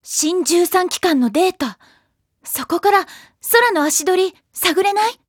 新13機関のデータ。そこから空の足取り探れない？